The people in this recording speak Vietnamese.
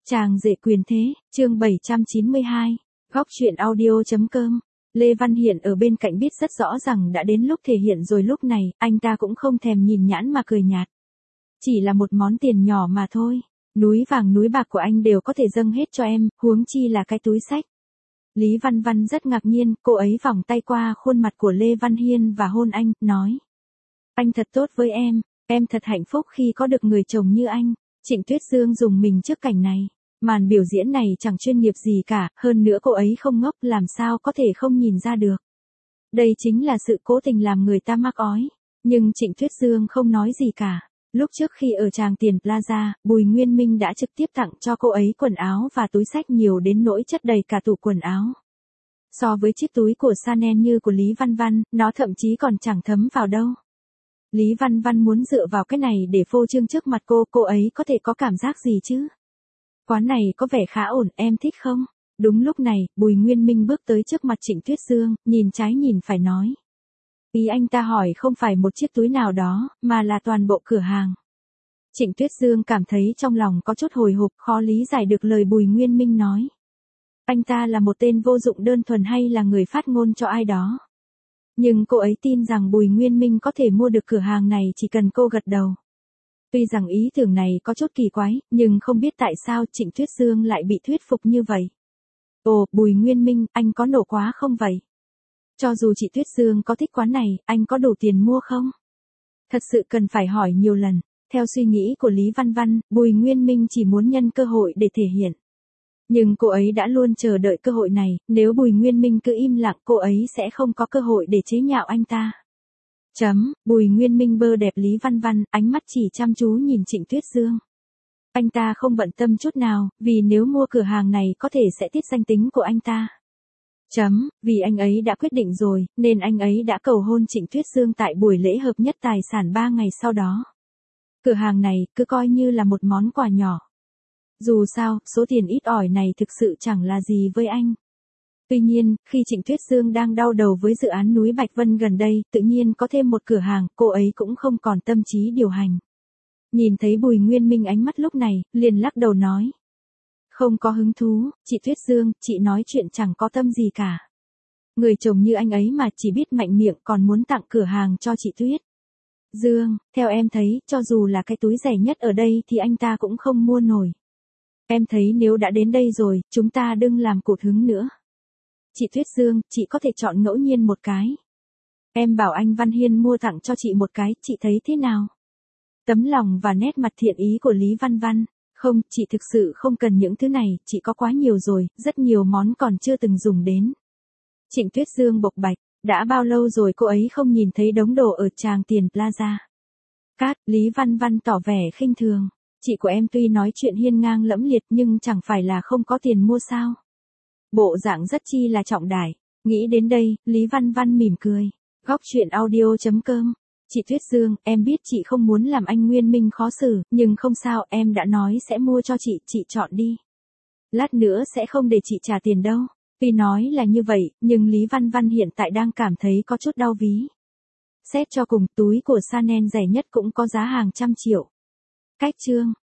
Chàng rể quyền thế, chương 792, góc truyện audio.com. Lê Văn Hiển ở bên cạnh biết rất rõ rằng đã đến lúc thể hiện rồi, lúc này, anh ta cũng không thèm nhìn nhãn mà cười nhạt. Chỉ là một món tiền nhỏ mà thôi, núi vàng núi bạc của anh đều có thể dâng hết cho em, huống chi là cái túi xách. Lý Văn Văn rất ngạc nhiên, cô ấy vòng tay qua khuôn mặt của Lê Văn Hiên và hôn anh, nói. Anh thật tốt với em thật hạnh phúc khi có được người chồng như anh. Trịnh Tuyết Dương dùng mình trước cảnh này. Màn biểu diễn này chẳng chuyên nghiệp gì cả, hơn nữa cô ấy không ngốc, làm sao có thể không nhìn ra được. Đây chính là sự cố tình làm người ta mắc ói. Nhưng Trịnh Tuyết Dương không nói gì cả. Lúc trước khi ở Tràng Tiền Plaza, Bùi Nguyên Minh đã trực tiếp tặng cho cô ấy quần áo và túi xách nhiều đến nỗi chất đầy cả tủ quần áo. So với chiếc túi của Chanel như của Lý Văn Văn, nó thậm chí còn chẳng thấm vào đâu. Lý Văn Văn muốn dựa vào cái này để phô trương trước mặt cô ấy có thể có cảm giác gì chứ? Quán này có vẻ khá ổn, em thích không? Đúng lúc này, Bùi Nguyên Minh bước tới trước mặt Trịnh Tuyết Dương, nhìn trái nhìn phải nói. Ý anh ta hỏi không phải một chiếc túi nào đó, mà là toàn bộ cửa hàng. Trịnh Tuyết Dương cảm thấy trong lòng có chút hồi hộp, khó lý giải được lời Bùi Nguyên Minh nói. Anh ta là một tên vô dụng đơn thuần hay là người phát ngôn cho ai đó? Nhưng cô ấy tin rằng Bùi Nguyên Minh có thể mua được cửa hàng này chỉ cần cô gật đầu. Tuy rằng ý tưởng này có chút kỳ quái, nhưng không biết tại sao Trịnh Tuyết Dương lại bị thuyết phục như vậy. Ồ, Bùi Nguyên Minh, anh có nổ quá không vậy? Cho dù chị Tuyết Dương có thích quán này, anh có đủ tiền mua không? Thật sự cần phải hỏi nhiều lần. Theo suy nghĩ của Lý Văn Văn, Bùi Nguyên Minh chỉ muốn nhân cơ hội để thể hiện. Nhưng cô ấy đã luôn chờ đợi cơ hội này, nếu Bùi Nguyên Minh cứ im lặng cô ấy sẽ không có cơ hội để chế nhạo anh ta. Bùi Nguyên Minh bơ đẹp Lý Văn Văn, ánh mắt chỉ chăm chú nhìn Trịnh Tuyết Dương. Anh ta không bận tâm chút nào, vì nếu mua cửa hàng này có thể sẽ tiết danh tính của anh ta. Vì anh ấy đã quyết định rồi, nên anh ấy đã cầu hôn Trịnh Tuyết Dương tại buổi lễ hợp nhất tài sản 3 ngày sau đó. Cửa hàng này cứ coi như là một món quà nhỏ. Dù sao, số tiền ít ỏi này thực sự chẳng là gì với anh. Tuy nhiên, khi Trịnh Tuyết Dương đang đau đầu với dự án núi Bạch Vân gần đây, tự nhiên có thêm một cửa hàng, cô ấy cũng không còn tâm trí điều hành. Nhìn thấy Bùi Nguyên Minh ánh mắt lúc này, liền lắc đầu nói. Không có hứng thú, chị Tuyết Dương, chị nói chuyện chẳng có tâm gì cả. Người chồng như anh ấy mà chỉ biết mạnh miệng còn muốn tặng cửa hàng cho chị Tuyết Dương, theo em thấy, cho dù là cái túi rẻ nhất ở đây thì anh ta cũng không mua nổi. Em thấy nếu đã đến đây rồi, chúng ta đừng làm cụt hứng nữa. Chị Tuyết Dương, chị có thể chọn ngẫu nhiên một cái. Em bảo anh Văn Hiên mua tặng cho chị một cái, chị thấy thế nào? Tấm lòng và nét mặt thiện ý của Lý Văn Văn. Không, chị thực sự không cần những thứ này, chị có quá nhiều rồi, rất nhiều món còn chưa từng dùng đến. Trịnh Tuyết Dương bộc bạch, đã bao lâu rồi cô ấy không nhìn thấy đống đồ ở Tràng Tiền Plaza. Lý Văn Văn tỏ vẻ khinh thường. Chị của em tuy nói chuyện hiên ngang lẫm liệt nhưng chẳng phải là không có tiền mua sao. Bộ dạng rất chi là trọng đại. Nghĩ đến đây, Lý Văn Văn mỉm cười. Góc truyện audio.com. Chị Tuyết Dương, em biết chị không muốn làm anh Nguyên Minh khó xử, nhưng không sao, em đã nói sẽ mua cho chị chọn đi. Lát nữa sẽ không để chị trả tiền đâu. Tuy nói là như vậy, nhưng Lý Văn Văn hiện tại đang cảm thấy có chút đau ví. Xét cho cùng, túi của Chanel rẻ nhất cũng có giá hàng trăm triệu. Cách chương.